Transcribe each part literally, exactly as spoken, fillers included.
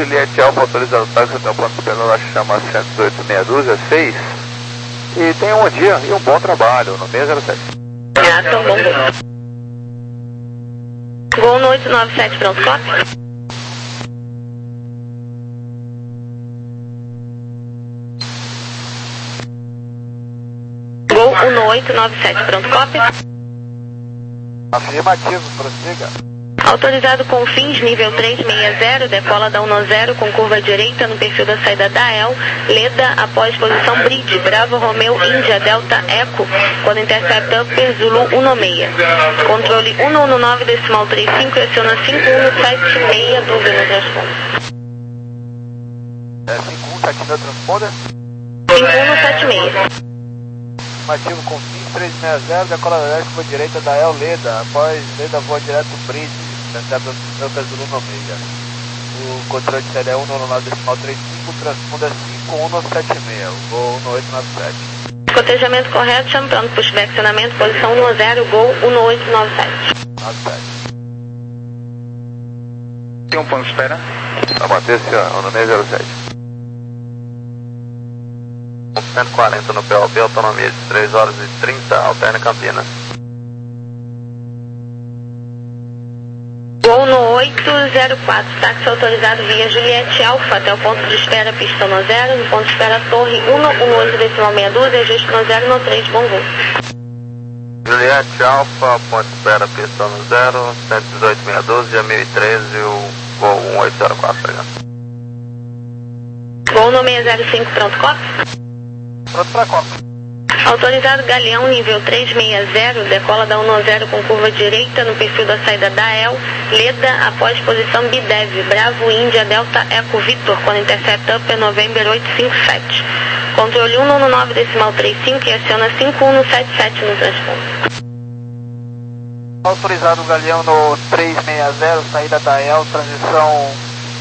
Juliette Alfa, autorizado o táxi até o ponto de pela chama cento e dezoito meia dúzia, seis. E tenha um bom dia e um bom trabalho no seis zero sete. Ah, tá bom. Gol no oito nove sete, pronto, copy. Gol no oito nove sete, pronto, copy. Afirmativo, prossiga. Autorizado com fins, nível trezentos e sessenta, decola da um zero com curva direita no perfil da saída da E L, Leda após posição Bridge, Bravo Romeo Índia Delta Eco, quando intercepta Upper Zulu cento e seis. Controle cento e dezenove decimal trinta e cinco e aciona cinco um sete seis dúvida no transponder. É cinco um sete no transponder? cinco um sete seis. Afirmativo com fins, trezentos e sessenta, decola da leste curva direita da E L, Leda, após Leda voa direto Bridge. Intercepta Upper Zulu cento e seis. O controle de série é cento e dezenove decimal trinta e cinco, transponder cinco um sete seis, o gol no oito nove sete. Cotejamento correto, chama pronto, pushback, acionamento, posição um zero, gol cento e oito nove sete. nove sete. Tem um ponto de espera? Pra manter esse ano no seis zero sete. cento e quarenta no P O B, autonomia de três horas e trinta, alterna Campinas. Gol no oito zero quatro, táxi autorizado via Juliette Alfa até o ponto de espera, pista no zero, no ponto de espera Torre cento e oito decimal meia dúzia, registro no zero no três, bom voo. Juliette Alfa, ponto de espera, pista no zero, cento e dezoito meia dúzia, mil e treze, o gol um oito zero quatro, obrigado. Gol no seis zero cinco, pronto, copy. Pronto pra Copa. Autorizado Galeão, nível trezentos e sessenta, decola da um zero com curva direita no perfil da saída da E L, Leda após posição Bidev, Bravo Índia Delta Eco Vitor, quando intercepta Upper November oito cinco sete. Controle cento e dezenove decimal trinta e cinco e aciona cinco um sete sete no transponder. Autorizado Galeão no trezentos e sessenta, saída da E L, transição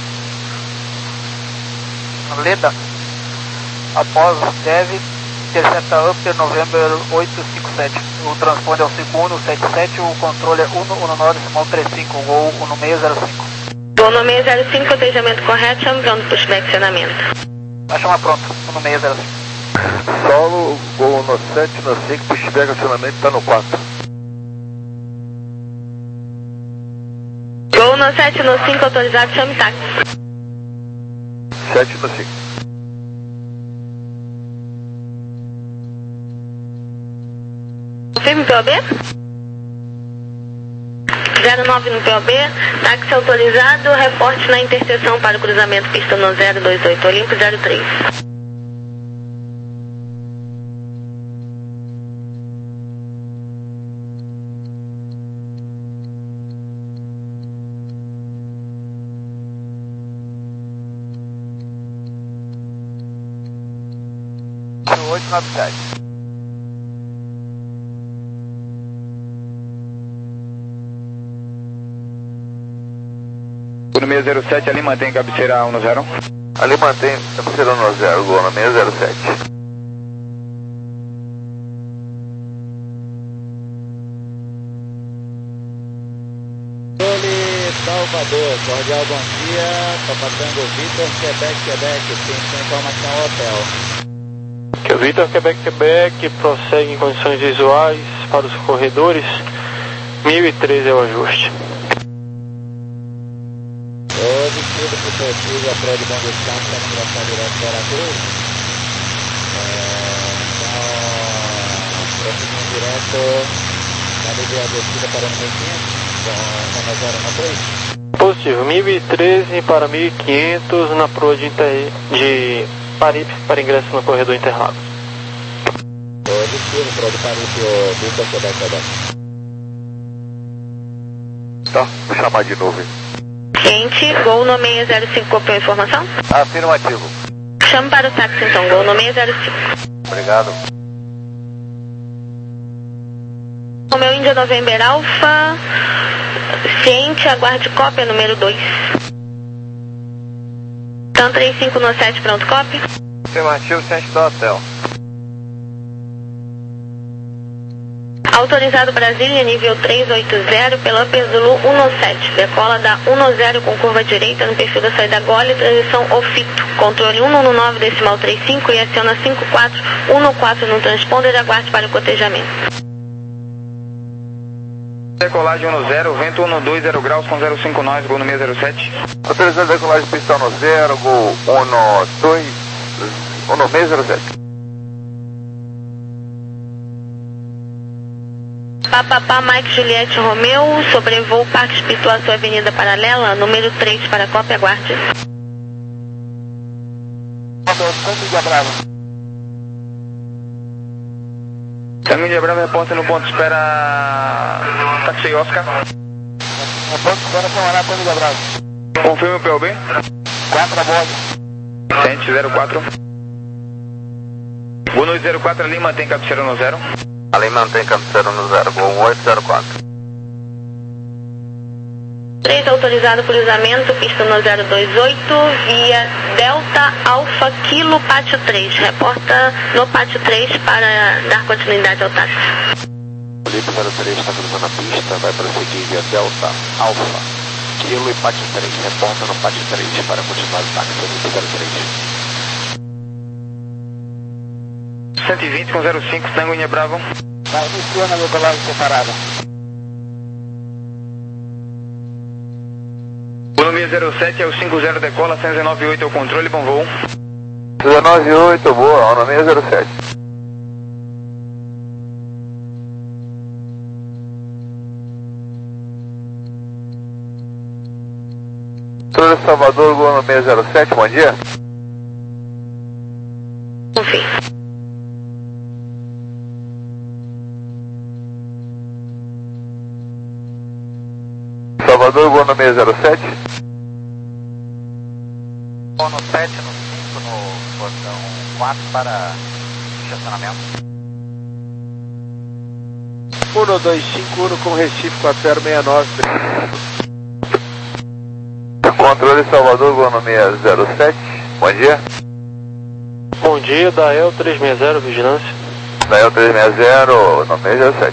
Leda, após Dev, intercepta Upper November oito cinco sete. O transponder é o cinco um sete sete, o controle é cento e dezenove decimal trinta e cinco, o gol no seis zero cinco. Gol no seis zero cinco, cotejamento correto, chama pronto, pushback, acionamento. Vai chamar pronto, no seis zero cinco. Solo, gol no sete, no cinco, pushback, acionamento está no quatro. Gol no sete, no cinco, autorizado, chame táxi. sete no cinco. Confirme P O B? zero nove no P O B, táxi autorizado, reporte na interseção para o cruzamento pista no zero dois oito, Olimpo zero três. oito nove sete. No seis zero sete, ali mantém cabeceira um zero? Ali mantém cabeceira um zero, gol no seis zero sete. Salvador, cordial bom dia, tá passando o Vitor, Quebec, Quebec, tem informação ao hotel. Que o Vitor, Quebec, Quebec, prossegue em condições visuais para os corredores, mil e treze é o ajuste. Hoje, tudo que possível, a prova de bom descanso, para migração direto para a Cruz. Então, prosseguindo direto, na livre a descida para o número quinhentos. Com zero na três. Positivo, mil e treze para mil e quinhentos na proa de, inter... de Paripe para ingresso no corredor Interlagos. Positivo, proa de Paripe, o Vitor Quebec, Quebec. Tá, vou chamar de novo. Quente, gol no seis zero cinco, copiou a informação? Afirmativo. Chame para o táxi então, gol no seis zero cinco. Obrigado. Romeu Índia November Alfa, ciente, aguarde cópia número dois. Então três cinco no sete, pronto, cópia. Afirmativo, ciente do hotel. Autorizado Brasília, nível trezentos e oitenta, pela Upper Zulu dezessete. Decola da dezessete com curva direita no perfil da saída Gole, transição Ofito. Controle cento e dezenove decimal trinta e cinco e aciona cinco quatro um quatro no transponder e aguarde para o cotejamento. Decolagem um zero, vento um dois zero graus com zero cinco nós, gol no seis zero sete. Autorizando a decolagem pistão no zero, gol um dois, um seis zero sete. Papapá Mike Juliette Romeu, sobrevoo Parque Espirituação Avenida Paralela, número três para cópia, aguarde. Sangue de Bravo. Sangue de Bravo, reporta no ponto, espera Taxi Oscar. No ponto, espera Samará, Sangue de Bravo. Confirme o P O B. quatro a bordo. Sente zero quatro. Gol no zero quatro ali, mantém cabeceira no zero. Ali mantém cabeceira no zero, gol um oito zero quatro. três autorizado cruzamento, pista no zero dois oito, via Delta Alfa Kilo Pátio três. Reporta no Pátio três para dar continuidade ao táxi. Felipe zero três está cruzando a pista, vai prosseguir via Delta Alfa Kilo e Pátio três. Reporta no Pátio três para continuar o táxi, Felipe zero três. cento e vinte com zero cinco, Tango Inha Bravo. Vai iniciando a decolagem separada. O número zero sete é o cinco zero, decola, cento e dezenove oito é o controle, bom voo. dezenove oito, boa, o número zero sete. Controle Salvador, gol número zero sete, bom dia. Confio. Salvador, gol número zero sete. Gol no sete, no cinco, no portão quatro para estacionamento. um dois cinco um com Recife quatro zero seis nove. Controle Salvador, gol número zero sete. Bom dia. Bom dia, Dael trezentos e sessenta, vigilância. Dael trezentos e sessenta, número zero sete.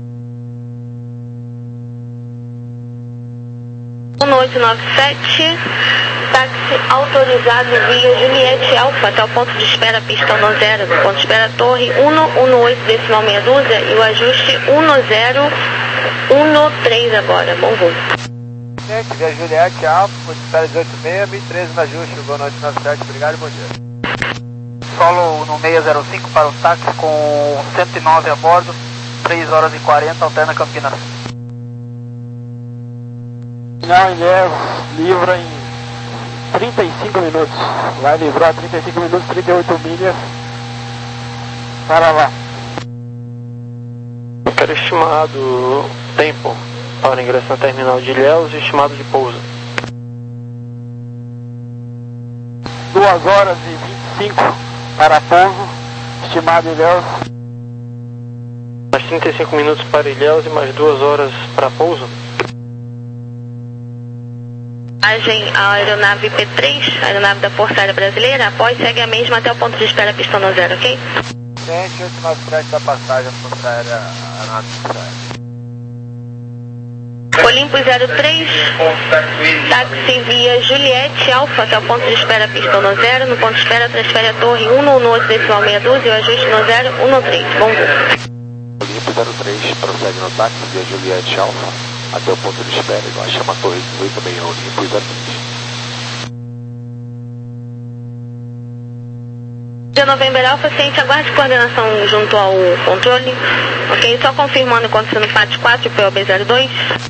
um oito nove sete, táxi autorizado via Juliette Alfa até o ponto de espera pistão no zero, ponto de espera torre um um oito decimal meia dúzia e o ajuste um zero um três agora, bom voo. Via Juliette Alfa, ponto de espera dezoito seis, mil e treze no ajuste, gol no oito nove sete, obrigado e bom dia. Solo no seis zero cinco para o táxi com cento e nove a bordo, três horas e quarenta, alterna Campinas. Final em dez, livra em trinta e cinco minutos. Vai livrar trinta e cinco minutos, trinta e oito milhas para lá. Eu quero estimado tempo para ingresso na terminal de Ilhéus e estimado de pouso. duas horas e vinte e cinco para pouso, estimado Ilhéus. Mais trinta e cinco minutos para Ilhéus e mais duas horas para pouso. Agem a aeronave P três, aeronave da Força Aérea Brasileira, após segue a mesma até o ponto de espera pistão no zero, ok? Gente, oito nove sete da passagem, Força Aérea, aeronave Força Aérea. Olimpo zero três, táxi via Juliette Alfa até o ponto de espera pistão no zero, no ponto de espera transfere a torre um um oito decimal meia dúzia e o ajuste no zero um três, bom voo. Olimpo zero três, prossegue no táxi via Juliette Alfa até o ponto de espera, igual chama a torre dezoito seis um, Olimpo zero três. De November Alfa, ciente, aguarde coordenação junto ao controle, ok? Só confirmando enquanto no Pátio quatro, P O B zero dois.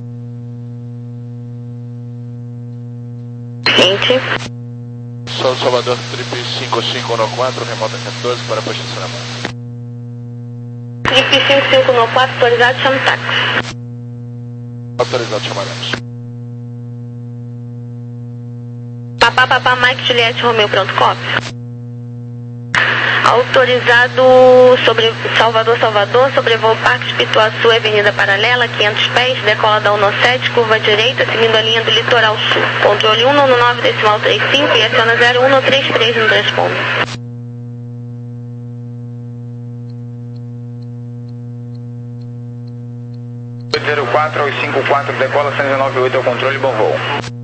Ciente. São Salvador, trip cinco cinco um quatro, remota quatorze para posicionamento. Trip cinco cinco um quatro, autorizado, chama o táxi. Autorizado, chamaremos. Papá, papá, Mike, Juliette, Romeu, pronto, cópia. Autorizado sobre Salvador, Salvador, sobrevoo Parque Espirituação, Avenida Paralela, quinhentos pés, decola da sete, curva direita, seguindo a linha do litoral sul. Controle um nove decimal trinta e cinco e aciona zero um três três no transponder. oito zero quatro ao cinco quatro, decola cento e nove oito ao controle, bom voo.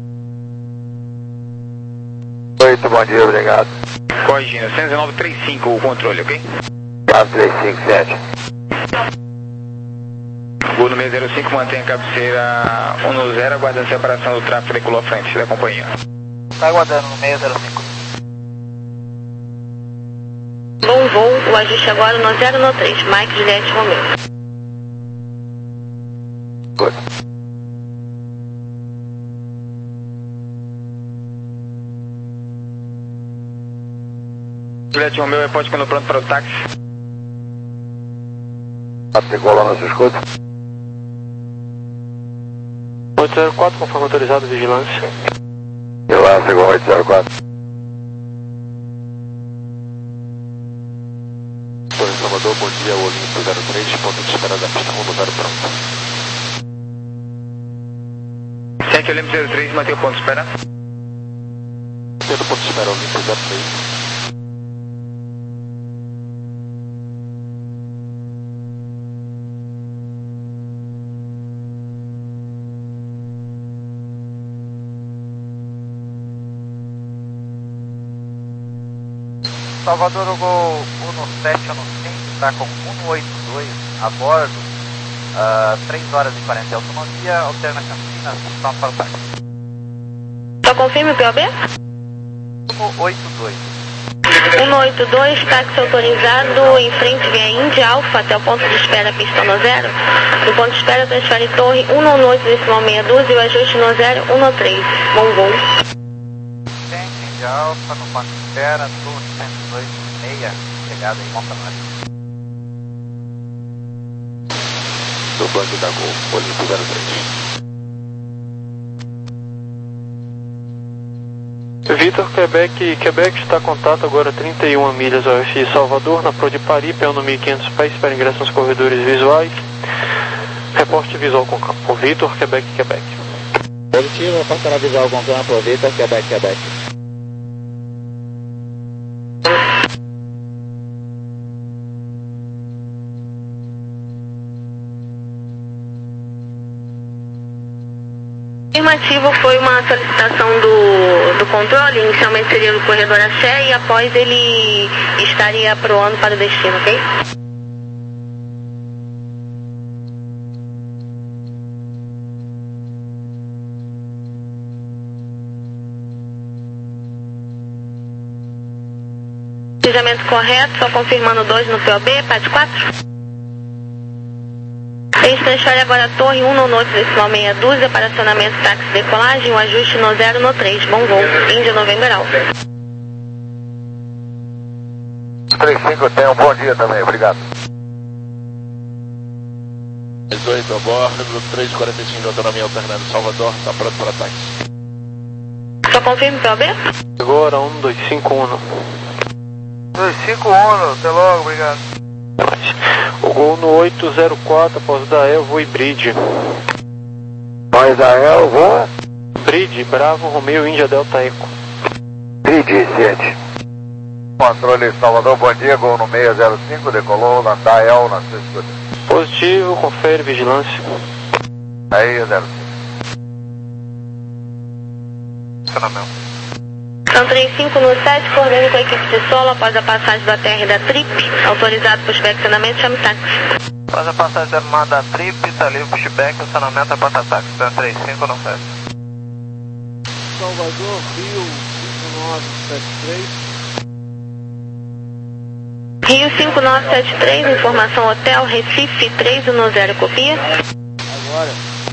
oito, bom dia, obrigado. Corrigindo, cento e nove trinta e cinco o controle, ok? quatro três cinco sete. Gol no seis zero cinco, mantém a cabeceira um no zero, aguardando separação do tráfego decolou à frente da companhia. Está aguardando no seis zero cinco. Bom voo, o ajuste agora no zero no três, Mike Juliette Romeo. Good. Juliette Romeo, repórter quando pronto para o táxi. Decolou nosso escudo. oito zero quatro, conforme autorizado, vigilância. Vigilância igual oito zero quatro. Torre Salvador, bom dia, Olimpo zero três, ponto de espera da pista, rumo zero pronto. sete Olimpo zero três, mantém o ponto de espera. Tendo ponto de espera, Olimpo zero três. Salvador, o Gol um sete no cinco, está com um oito dois a bordo, uh, três horas e quarenta de autonomia, alterna Campinas, pronto para o táxi. Só confirme o P O B? um oito dois. um oito dois, táxi autorizado em frente via Índia Alfa até o ponto de espera pista no zero. No ponto de espera transfere torre um no oito decimal seis um dois e o ajuste no zero um no três. Bom voo. Índia Alfa, no ponto de espera, torre cento e dois vírgula seis, chegada em Montanari. Do banco da Gol, Olimpo zero três. Vitor, Quebec, Quebec está contato agora trinta e uma milhas O F I Salvador, na Pro de Paris, P no mil e quinhentos pés, para ingresso nos corredores visuais. Reporte visual com campo. Vitor, Quebec, Quebec. Positivo, passará visual com campo, Vitor, Quebec, Quebec. Afirmativo, foi uma solicitação do, do controle, inicialmente seria do corredor a Sé e após ele estaria proando para o destino, ok? Deslizamento correto, só confirmando dois no P O B, P A D quatro. Eles transferem agora a torre um no oito decimal meia dúzia para acionamento táxi decolagem, o ajuste no zero no três. Bom voo, Índia November Alfa. três cinco, tenha um bom dia também, obrigado. dezoito a bordo, três quarenta e cinco de autonomia alternando Salvador, está pronto para ataque. Só confirme P O B? Agora um dois cinco um. dois cinco um, até logo, obrigado. O Gol no oito zero quatro, após da El, voo e Bridge. Após da El, voa. Bridge, Bravo, Romeo, Índia, Delta, Eco. Bridge, sete. Controle Salvador, bom dia, Gol no seis zero cinco, decolou na da El, na sua escuta. Positivo, confere, vigilância. Aí, zero cinco. Funcionamento. São três cinco no sete, coordene com a equipe de solo após a passagem da T R da Trip, autorizado para o inspecionamento, chame táxi. Após a passagem da armada Trip, está livre para o pushback, acionamento a porta táxi, então três cinco no sete. Salvador, Rio, cinco nove sete três. Rio cinco nove sete três, informação hotel, Recife três um no zero, copia. Agora.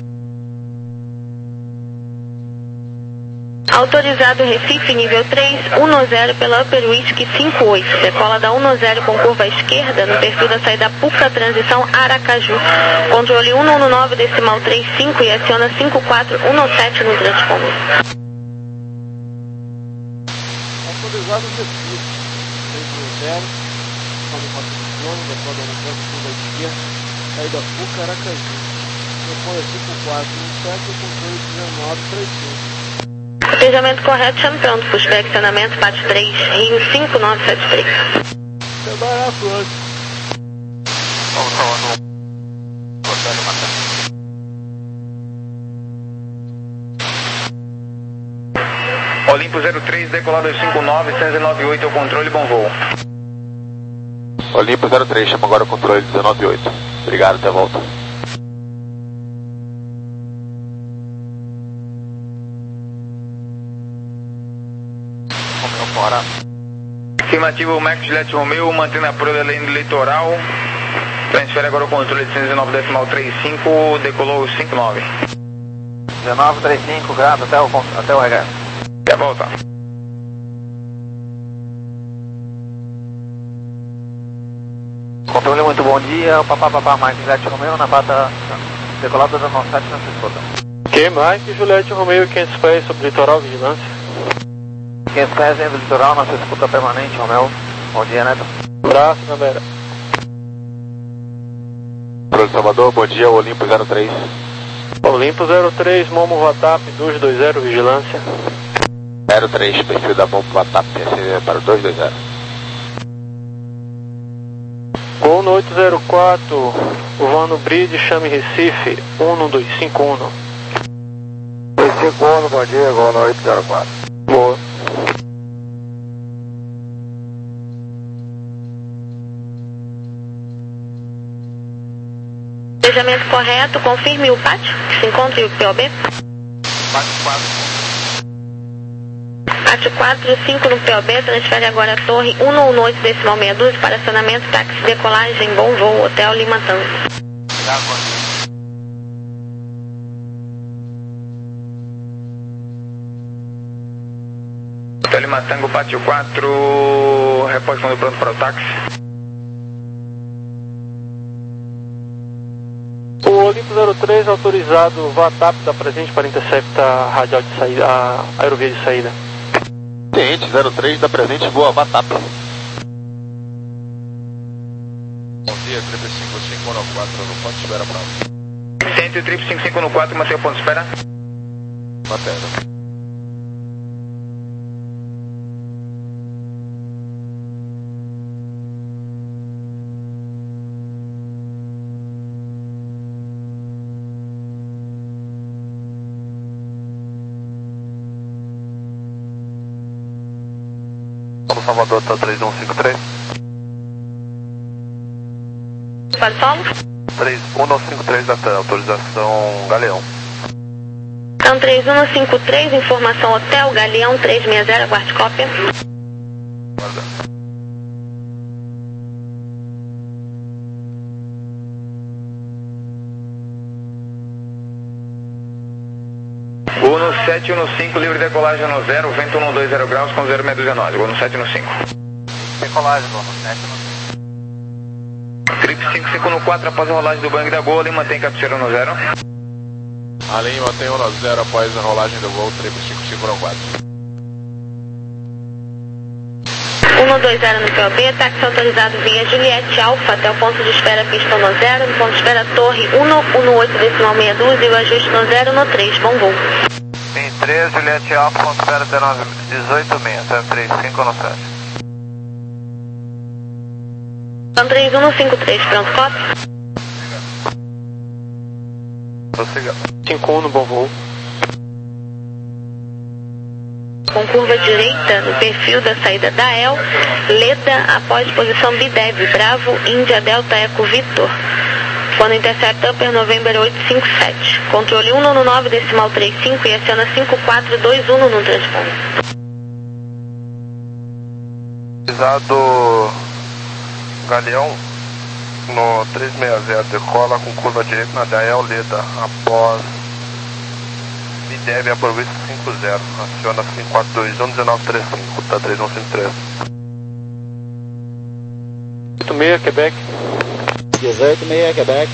Autorizado Recife, nível três, um no zero pela Upper Whisky cinco oito. Decola da um no zero com curva à esquerda, no perfil da saída Puca, transição Aracaju. Controle um no nove decimal trinta e cinco e aciona cinco quatro um no sete no transponder. Autorizado Recife, três no zero, nove quatro quilômetros, decola da um no zero com curva à esquerda, saída Puca, Aracaju. Decola cinco quatro um sete, controle dezenove trinta e cinco. Cotejamento correto, chame pronto, pushback, acionamento, P A D três, Rio cinco nove sete três. Trabalhar pronto. Vamos, vamos, vamos. Botando uma Olimpo zero três, decolado cinco nove, dezenove oito, é o controle, bom voo. Olimpo zero três, chama agora o controle dezenove oito. Obrigado, até a volta. Romeu fora. Afirmativo, Max Juliette Romeu, mantendo a proa da lane do litoral. Transfere agora o controle de cento e dezenove decimal trinta e cinco, decolou cinco nove. dezenove trinta e cinco graus até o, até o regresso. Até a volta. Controle, muito bom dia. Papá, papá, Mike Juliette Romeu, na bata decolada da nossa sete, não se escuta. Que Mike Juliette Romeu, quinhentos pés sobre litoral, vigilância. quinhentos pés dentro do litoral, nossa escuta permanente, Romeu. Bom dia, Neto. Abraço, galera. Controle Salvador, bom dia, Olimpo zero três. Olimpo zero três, Momo Vatap duzentos e vinte, vigilância. zero três, perfil da Momo Vatap, para o duzentos e vinte. Gol no oito zero quatro, Vano Bridge, chame Recife, um dois cinco um. cinco um, bom dia, gol no oito zero quatro. Boa. Planejamento correto, confirme o pátio, que se encontra em o P O B. Pátio quatro. Pátio quatro cinco no P O B, transfere agora a torre cento e dezoito decimal meia dúzia para acionamento, táxi, decolagem, bom voo, Hotel Lima Tango. Hotel Lima Tango, Pátio quatro, repórter quando pronto para o táxi. O Olimpo zero três, autorizado, Vatap da presente para interceptar radial de saída, a aerovia de saída. Ciente, zero três, da presente, voa Vatap. Bom dia, triplo cinco cinco um quatro, no ponto de espera bravo. Ciente, triplo cinco cinco um quatro, mantém o ponto de espera. Mantendo. Salvador, tá três um cinco três. Pode solo? três um cinco três da T E L, autorização Galeão. Então três um cinco três, informação Hotel Galeão três seis zero, aguarde cópia. Guarda. Gol no sete um cinco, livre decolagem no zero, vento um dois zero graus com zero seis dois nove. Gol no sete um cinco. Decolagem, gol no sete um cinco. Trip cinco cinco um quatro, após a rolagem do bang da Gol, e mantém cabeceira no zero. Além, mantém um no zero após a rolagem do voo, triplo cinco cinco um quatro. cento e vinte no P O B, táxi autorizado via Juliette Alfa até o ponto de espera pista no zero, no ponto de espera torre cento e dezoito decimal meia dúzia e o ajuste no zero no três, bom voo. Em três, Juliette Alfa, ponto de espera dezoito seis, zero três cinco no sete. Então três um cinco três, pronto, copy. Prossiga. cinco um no bom voo. Com curva direita no perfil da saída da E L, Leda após posição B D E V, Bravo, Índia, Delta, Eco, Victor. Quando intercepta Upper November oito cinco sete. Controle cento e nove decimal trinta e cinco e aciona cinco quatro dois um no transponder. Autorizado Galeão no três seis zero, decola com curva direita na D A E L Leda após B D E V aproveita cinco zero, aciona cinco quatro dois um, dezenove trinta e cinco, tá três um cinco três. oito seis, Quebec. dezoito seis, Quebec.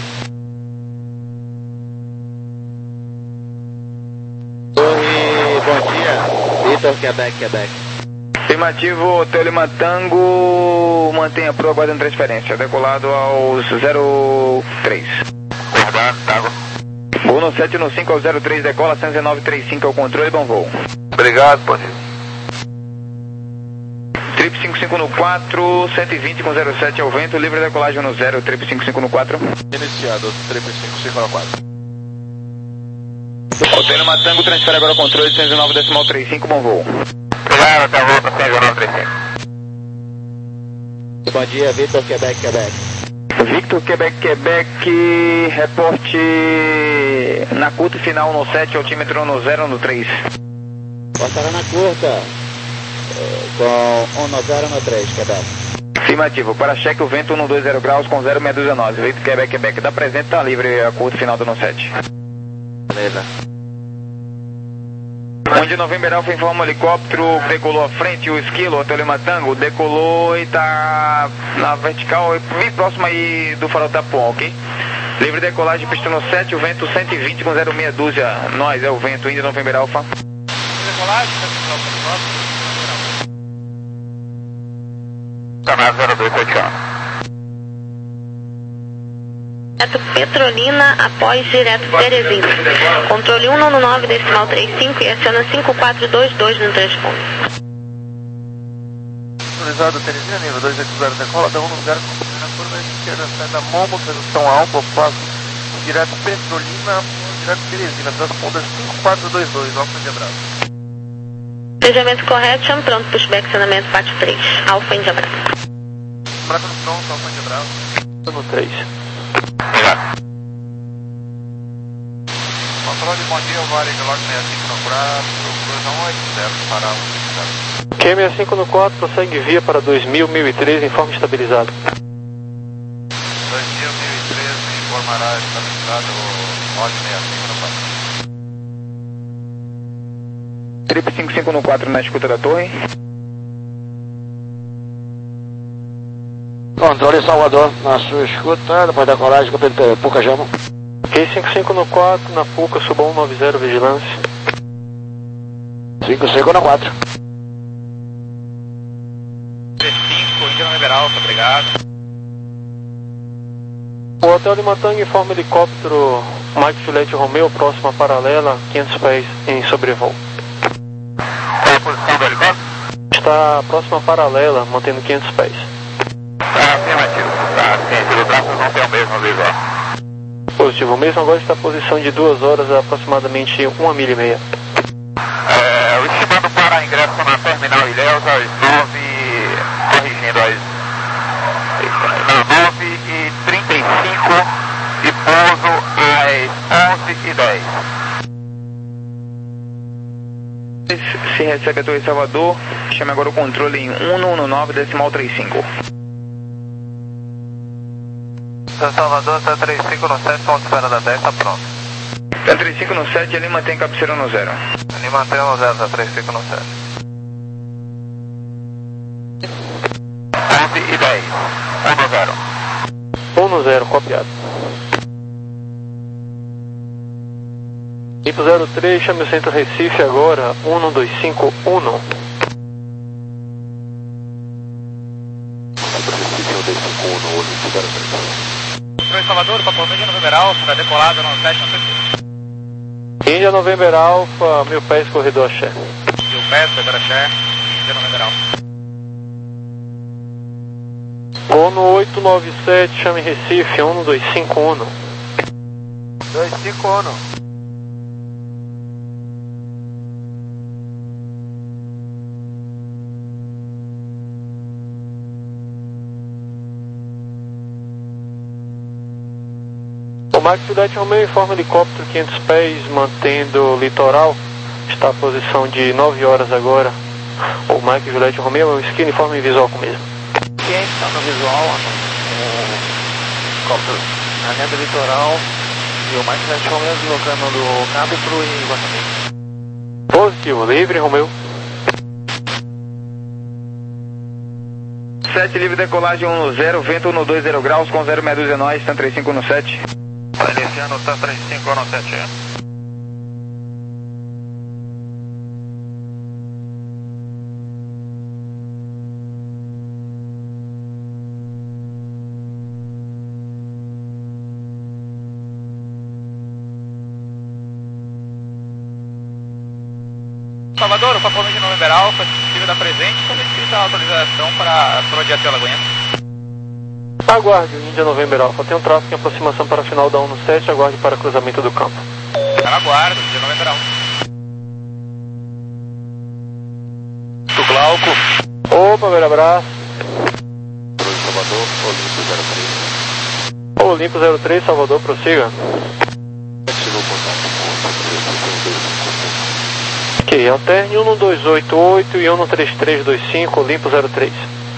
Torre, bom dia. Vitor, Quebec, Quebec. Afirmativo, Hotel Lima Tango, mantém a proa aguardando transferência, decolado aos zero três. Guardar, água. Voo no sete no cinco ao zero três, decola cento e dezenove trinta e cinco ao controle, bom voo. Obrigado, bom dia. Trip cinco cinco no quatro, cento e vinte com zero sete ao vento, livre decolagem no zero, Trip cinco cinco no quatro. Iniciado, triplo cinco cinco um quatro. Hotel Lima Tango, transfere agora o controle cento e nove decimal trinta e cinco, bom voo. Obrigado, até a volta, cento e nove trinta e cinco. Bom dia, Vitor, Quebec, Quebec. Victor, Quebec, Quebec, reporte na curta e final no sete, altímetro no zero, no três. Passará na curta, eh, com um no zero, no três, Quebec. Afirmativo, para cheque o vento um dois zero graus com zero seis dois nove. Victor, Quebec, Quebec, dá presente, tá livre a curta e final do no sete. Beleza. Onde November Alpha informa o helicóptero que decolou à frente, o Esquilo, Hotel Lima Tango, decolou e tá na vertical, bem próximo aí do farol Tapon, ok? Livre decolagem, pista no sete, o vento cento e vinte com zero seis dúzia, nós é o vento, Índia November Alpha. Decolagem, Canal zero dois sete um. Direto Petrolina, após direto Teresina. Controle cento e nove decimal trinta e cinco e aciona cinco quatro dois dois no transponder. Autorizado Teresina, nível dois oito zero, decola da um lugar com na curva esquerda, saída Momo, posição alfa, passo direto Petrolina, direto Teresina, transponder cinco quatro dois dois, alfa de abraço. Planejamento correto, chame pronto, pushback, acionamento pátio três, alfa de abraço. Braço no pronto, alfa de abraço. No três. Controle, bom dia, Vale de Log sessenta e cinco no quatro, cruza um oito zero, para um zero. Q sessenta e cinco no quatro, prossegue via para dois mil, mil e treze, informe estabilizado. dois mil, mil e treze, informará estabilizado o Log sessenta e cinco no quatro. Trip cinco cinco no quatro na escuta da torre. Controle Salvador, na sua escuta, depois da colagem com o Puca Jama. Q cinquenta e cinco no quatro, na Puca, suba cento e noventa, vigilância. cinco cinco no quatro. três cinco, Índia November Alpha, obrigado. O Hotel Lima Tango informa helicóptero Mike Juliette Romeo, próxima paralela, quinhentos pés em sobrevoo. Qual a posição do helicóptero? Está próxima paralela, mantendo quinhentos pés. Tá, afirmativo. Tá, ciência do tráfego não tem o mesmo visual. Positivo, mesmo agora está a posição de duas horas, aproximadamente uma milha e meia. É, estimando para ingresso na terminal Ilhéus às nove, corrigindo às nove e trinta e cinco e pouso às onze e dez. Se recebe a torre Salvador, chame agora o controle em cento e nove decimal trinta e cinco. Salvador, está trinta e cinco no sete, ponto espera da dez, está pronto. Está trinta e cinco no sete, ele mantém cabeceira no zero. Ele mantém no zero, está trinta e cinco no sete. onze e dez. um no zero. um no zero, copiado. I P zero três, chame o centro Recife agora, um dois cinco um. Controle Salvador, Papo Índia November Alpha, da decolada no sete, no sete. Índia November Alpha, mil pés, corredor axé. Mil pés, corredor axé, Índia November Alpha. Ono oito nove sete, chame Recife, um dois cinco um. dois cinco um. O Max Juliette Romeo informa helicóptero quinhentos pés, mantendo litoral. Está a posição de nove horas agora. O Max Juliette Romeo é um esquina informe visual com mesmo. Quem está no visual, o helicóptero na linha do litoral e o Max Juliette Romeo deslocando do Cabo para o Iguatemi. Positivo, livre Romeo. sete, livre decolagem um no zero, vento um dois zero graus com zero seis dois nós, Santa trinta e cinco no sete. Está iniciando o Santa trinta e cinco no sete. Salvador, o Papo Índia November Alpha, disponível da presente, solicita a autorização para Prodiaté Alagoinhas. Aguarde, Índia November Alpha. Tem um tráfego em aproximação para a final da um no sete, aguarde para cruzamento do campo. Está na guarda, Índia November Liberal. Do Glauco. Opa, velho abraço. Salvador, Olimpo zero três. Olimpo zero três, Salvador, prossiga. Ativou o contato com Ok, alterne um dois oito oito e um três três dois cinco, Olimpo zero três.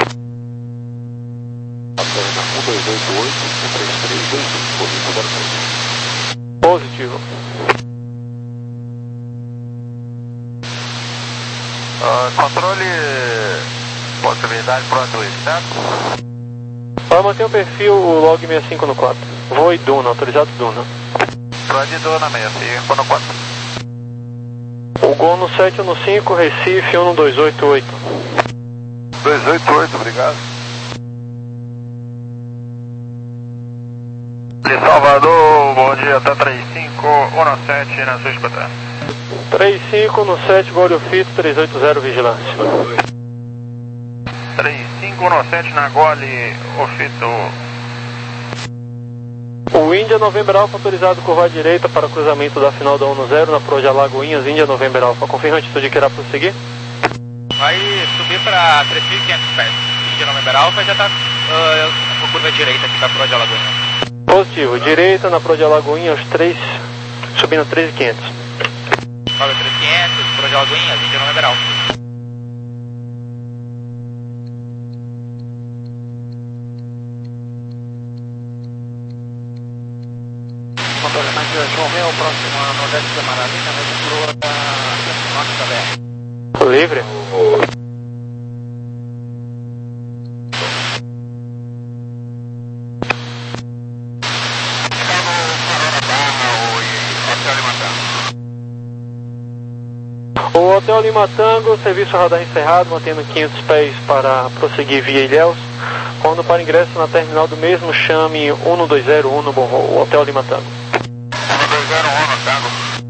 Alterna um dois oito oito, um três três dois cinco, Olimpo zero três. Positivo. Uh, controle, possibilidade para dois, certo? Para manter o perfil, o log sessenta e cinco no quatro. Voe Duna, autorizado Duna. Prode Duna sessenta e cinco no quatro. O Gol no sete um cinco, Recife um dois oito oito. dois oito oito, obrigado. De Salvador, bom dia, tá três cinco um sete na sua escuta. três cinco no sete, Gol Fito, três oito zero, vigilância. três cinco um sete na Gole, Ofito. O Índia November Alpha autorizado curvar à direita para cruzamento da final da um zero na Proja Lagoinhas, Índia November Alpha. Confirma a atitude que irá prosseguir? Vai subir para três mil e quinhentos pés. Índia November Alpha já tá uh, com curva direita aqui da Proja Lagoinhas. Positivo, direita na Proja Lagoinhas, três, subindo três mil e quinhentos. Sobe três mil e quinhentos, Proja Lagoinhas, Índia November Alpha. Romeu, próximo a Nordeste da Maravilha, mas procurou a norte da B R. Livre. O Hotel Lima Tango, serviço radar encerrado, mantendo quinhentos pés para prosseguir via Ilhéus. Quando para ingresso na terminal do mesmo, chame um dois zero um no Bom Hotel Lima Tango. um dois zero um no Tango.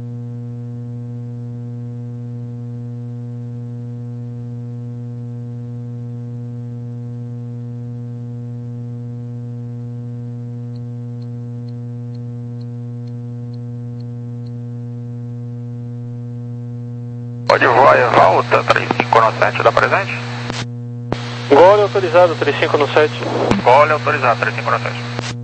Pode voar e volta, três cinco um sete, dá presente? Gole autorizado, três cinco um sete. Gole autorizado, três cinco um sete.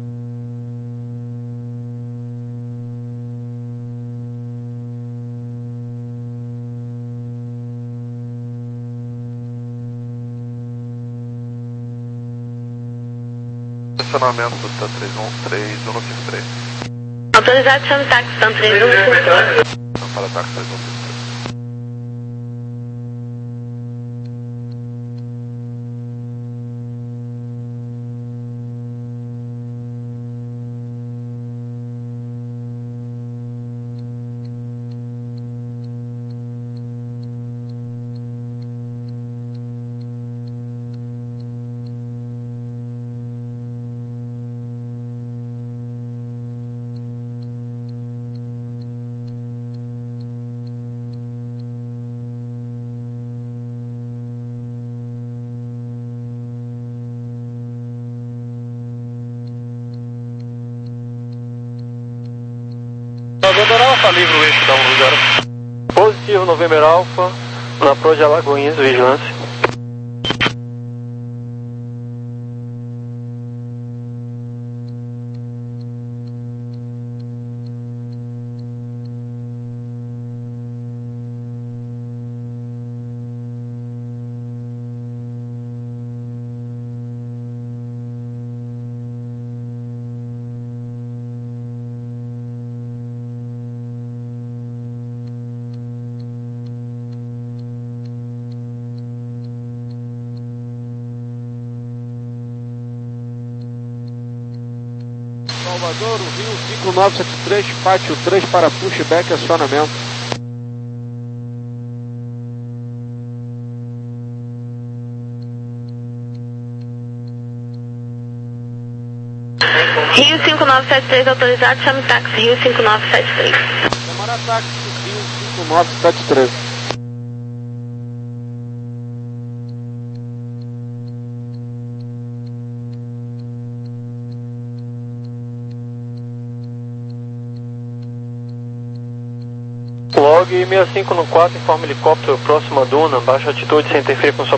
Estacionamento da três um três um cinco três. Autorizado, chame táxi, estão três um cinco três. Não, para táxi três um cinco três. November Alpha, livre o eixo da um zero. Positivo, November Alpha, na Proja Lagoinhas, vigilância. Salvador, Rio cinco nove sete três, pátio três para pushback, acionamento. Rio cinco nove sete três autorizado, chame táxi, Rio cinco nove sete três. Chamar táxi, Rio cinco nove sete três. Log seis cinco no quatro, informa helicóptero próximo à duna, baixa altitude sem interferir com sua